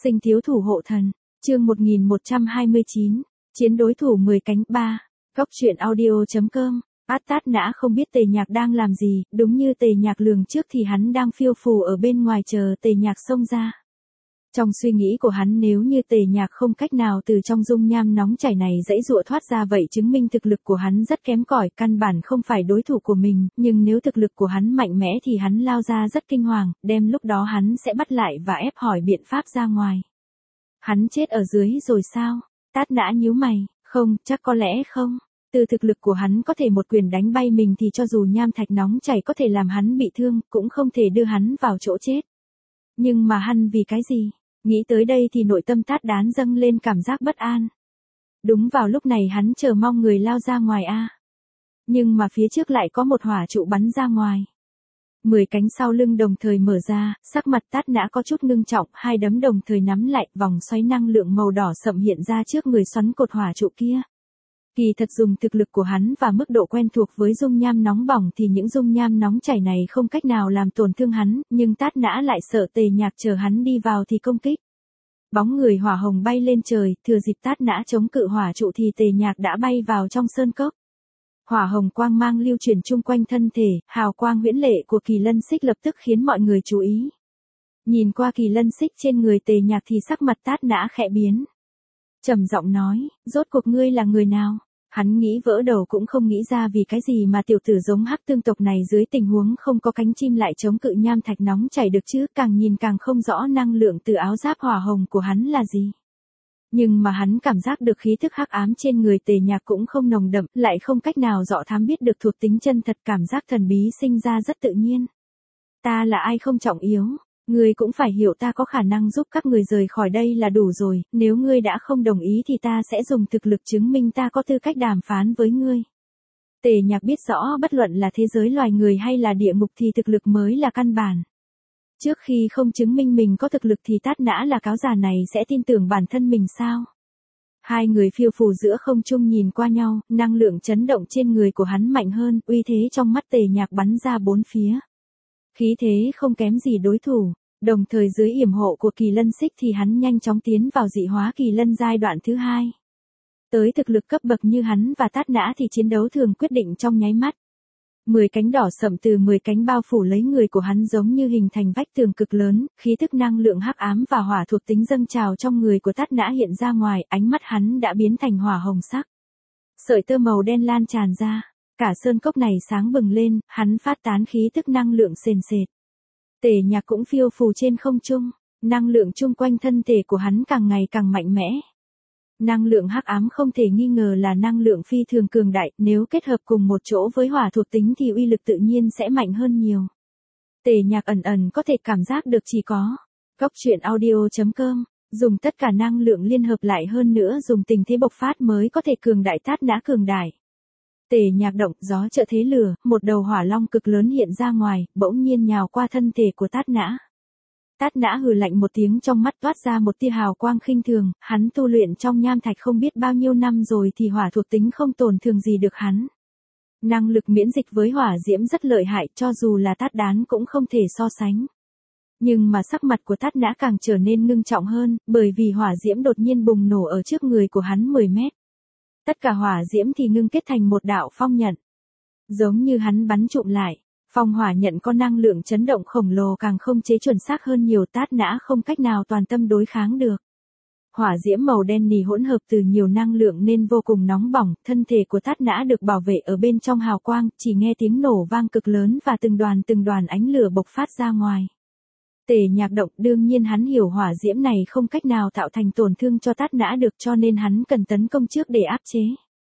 Sinh thiếu thủ hộ thần, chương 1129, chiến đối thủ 10 cánh 3, góc truyện audio.com. Tát Nã không biết Tề Nhạc đang làm gì, đúng như Tề Nhạc lường trước thì hắn đang phiêu phù ở bên ngoài chờ Tề Nhạc xông ra. Trong suy nghĩ của hắn, nếu như Tề Nhạc không cách nào từ trong dung nham nóng chảy này giãy giụa thoát ra, vậy chứng minh thực lực của hắn rất kém cỏi, căn bản không phải đối thủ của mình, nhưng nếu thực lực của hắn mạnh mẽ thì hắn lao ra rất kinh hoàng, đem lúc đó hắn sẽ bắt lại và ép hỏi biện pháp ra ngoài. Hắn chết ở dưới rồi sao? Tát Nã nhíu mày, không, chắc có lẽ không. Từ thực lực của hắn có thể một quyền đánh bay mình thì cho dù nham thạch nóng chảy có thể làm hắn bị thương, cũng không thể đưa hắn vào chỗ chết. Nhưng mà hắn vì cái gì? Nghĩ tới đây thì nội tâm Tát Đán dâng lên cảm giác bất an. Đúng vào lúc này hắn chờ mong người lao ra ngoài nhưng mà phía trước lại có một hỏa trụ bắn ra ngoài. 10 cánh sau lưng đồng thời mở ra, sắc mặt Tát Nã có chút ngưng trọng, hai đấm đồng thời nắm lại, vòng xoáy năng lượng màu đỏ sậm hiện ra trước người xoắn cột hỏa trụ kia. Kỳ thật dùng thực lực của hắn và mức độ quen thuộc với dung nham nóng bỏng thì những dung nham nóng chảy này không cách nào làm tổn thương hắn, nhưng Tát Nã lại sợ Tề Nhạc chờ hắn đi vào thì công kích. Bóng người hỏa hồng bay lên trời, thừa dịp Tát Nã chống cự hỏa trụ thì Tề Nhạc đã bay vào trong sơn cốc. Hỏa hồng quang mang lưu truyền chung quanh thân thể, hào quang huyễn lệ của kỳ lân xích lập tức khiến mọi người chú ý. Nhìn qua kỳ lân xích trên người Tề Nhạc thì sắc mặt Tát Nã khẽ biến. Trầm giọng nói, rốt cuộc ngươi là người nào? Hắn nghĩ vỡ đầu cũng không nghĩ ra vì cái gì mà tiểu tử giống Hắc Tương tộc này dưới tình huống không có cánh chim lại chống cự nham thạch nóng chảy được chứ, càng nhìn càng không rõ năng lượng từ áo giáp hỏa hồng của hắn là gì. Nhưng mà hắn cảm giác được khí thức hắc ám trên người Tề Nhạc cũng không nồng đậm, lại không cách nào dọ thám biết được thuộc tính chân thật, cảm giác thần bí sinh ra rất tự nhiên. Ta là ai không trọng yếu. Ngươi cũng phải hiểu ta có khả năng giúp các người rời khỏi đây là đủ rồi, nếu ngươi đã không đồng ý thì ta sẽ dùng thực lực chứng minh ta có tư cách đàm phán với ngươi. Tề Nhạc biết rõ bất luận là thế giới loài người hay là địa ngục thì thực lực mới là căn bản. Trước khi không chứng minh mình có thực lực thì Tát Nã là cáo già này sẽ tin tưởng bản thân mình sao? Hai người phiêu phù giữa không trung nhìn qua nhau, năng lượng chấn động trên người của hắn mạnh hơn, uy thế trong mắt Tề Nhạc bắn ra bốn phía. Khí thế không kém gì đối thủ, đồng thời dưới yểm hộ của kỳ lân xích thì hắn nhanh chóng tiến vào dị hóa kỳ lân giai đoạn thứ 2. Tới thực lực cấp bậc như hắn và Tát Nã thì chiến đấu thường quyết định trong nháy mắt. 10 cánh đỏ sậm từ 10 cánh bao phủ lấy người của hắn giống như hình thành vách tường cực lớn, khí tức năng lượng hắc ám và hỏa thuộc tính dâng trào trong người của Tát Nã hiện ra ngoài, ánh mắt hắn đã biến thành hỏa hồng sắc. Sợi tơ màu đen lan tràn ra. Cả sơn cốc này sáng bừng lên, hắn phát tán khí tức năng lượng sền sệt. Tề Nhạc cũng phiêu phù trên không trung, năng lượng chung quanh thân thể của hắn càng ngày càng mạnh mẽ. Năng lượng hắc ám không thể nghi ngờ là năng lượng phi thường cường đại, nếu kết hợp cùng một chỗ với hỏa thuộc tính thì uy lực tự nhiên sẽ mạnh hơn nhiều. Tề Nhạc ẩn ẩn có thể cảm giác được chỉ có góc truyện audio.com, dùng tất cả năng lượng liên hợp lại hơn nữa dùng tình thế bộc phát mới có thể cường đại Tát Nã cường đại. Tề Nhạc động, gió trợ thế lửa, một đầu hỏa long cực lớn hiện ra ngoài, bỗng nhiên nhào qua thân thể của Tát Nã. Tát Nã hừ lạnh một tiếng, trong mắt toát ra một tia hào quang khinh thường, hắn tu luyện trong nham thạch không biết bao nhiêu năm rồi thì hỏa thuộc tính không tổn thương gì được hắn. Năng lực miễn dịch với hỏa diễm rất lợi hại, cho dù là Tát Đán cũng không thể so sánh. Nhưng mà sắc mặt của Tát Nã càng trở nên ngưng trọng hơn, bởi vì hỏa diễm đột nhiên bùng nổ ở trước người của hắn 10 mét. Tất cả hỏa diễm thì ngưng kết thành một đạo phong nhận. Giống như hắn bắn trụm lại, phong hỏa nhận có năng lượng chấn động khổng lồ càng không chế chuẩn xác hơn nhiều, Tát Nã không cách nào toàn tâm đối kháng được. Hỏa diễm màu đen nỉ hỗn hợp từ nhiều năng lượng nên vô cùng nóng bỏng, thân thể của Tát Nã được bảo vệ ở bên trong hào quang, chỉ nghe tiếng nổ vang cực lớn và từng đoàn ánh lửa bộc phát ra ngoài. Tề Nhạc động, đương nhiên hắn hiểu hỏa diễm này không cách nào tạo thành tổn thương cho Tát Nã được, cho nên hắn cần tấn công trước để áp chế.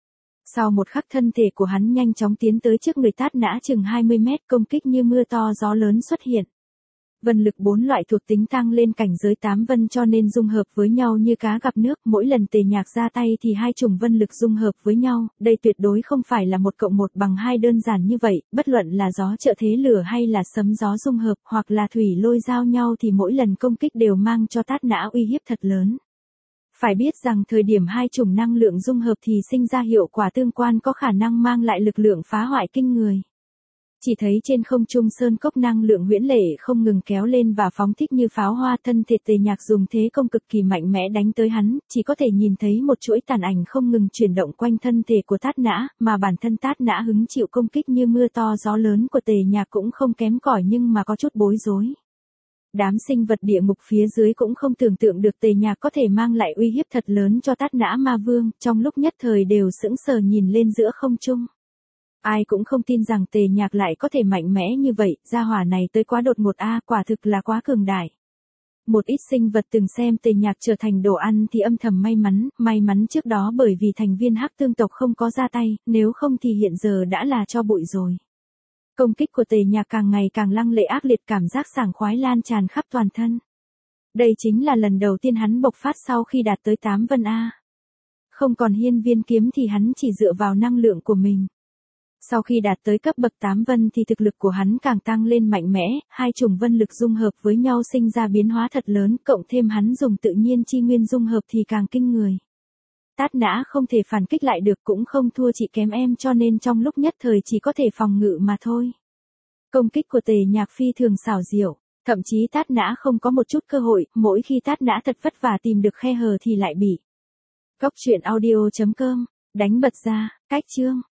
Sau một khắc thân thể của hắn nhanh chóng tiến tới trước người Tát Nã chừng 20 mét, công kích như mưa to gió lớn xuất hiện. Vân lực 4 loại thuộc tính tăng lên cảnh giới 8 vân cho nên dung hợp với nhau như cá gặp nước, mỗi lần Tề Nhạc ra tay thì hai chủng vân lực dung hợp với nhau, đây tuyệt đối không phải là 1+1=2 đơn giản như vậy, bất luận là gió trợ thế lửa hay là sấm gió dung hợp hoặc là thủy lôi giao nhau thì mỗi lần công kích đều mang cho Tát Nã uy hiếp thật lớn. Phải biết rằng thời điểm hai chủng năng lượng dung hợp thì sinh ra hiệu quả tương quan có khả năng mang lại lực lượng phá hoại kinh người. Chỉ thấy trên không trung sơn cốc năng lượng huyễn lệ không ngừng kéo lên và phóng thích như pháo hoa, thân thể Tề Nhạc dùng thế công cực kỳ mạnh mẽ đánh tới hắn, chỉ có thể nhìn thấy một chuỗi tàn ảnh không ngừng chuyển động quanh thân thể của Tát Nã, mà bản thân Tát Nã hứng chịu công kích như mưa to gió lớn của Tề Nhạc cũng không kém cỏi nhưng mà có chút bối rối. Đám sinh vật địa ngục phía dưới cũng không tưởng tượng được Tề Nhạc có thể mang lại uy hiếp thật lớn cho Tát Nã Ma Vương, trong lúc nhất thời đều sững sờ nhìn lên giữa không trung. Ai cũng không tin rằng Tề Nhạc lại có thể mạnh mẽ như vậy, gia hỏa này tới quá đột ngột quả thực là quá cường đại. Một ít sinh vật từng xem Tề Nhạc trở thành đồ ăn thì âm thầm may mắn trước đó bởi vì thành viên Hắc Tương tộc không có ra tay, nếu không thì hiện giờ đã là tro bụi rồi. Công kích của Tề Nhạc càng ngày càng lăng lệ ác liệt, cảm giác sảng khoái lan tràn khắp toàn thân. Đây chính là lần đầu tiên hắn bộc phát sau khi đạt tới 8 vân Không còn hiên viên kiếm thì hắn chỉ dựa vào năng lượng của mình. Sau khi đạt tới cấp bậc 8 vân thì thực lực của hắn càng tăng lên mạnh mẽ, hai chủng vân lực dung hợp với nhau sinh ra biến hóa thật lớn, cộng thêm hắn dùng tự nhiên chi nguyên dung hợp thì càng kinh người. Tát Nã không thể phản kích lại được, cũng không thua chị kém em, cho nên trong lúc nhất thời chỉ có thể phòng ngự mà thôi. Công kích của Tề Nhạc phi thường xảo diệu, thậm chí Tát Nã không có một chút cơ hội, mỗi khi Tát Nã thật vất vả tìm được khe hở thì lại bị. Góc truyện audio.com đánh bật ra, cách chương.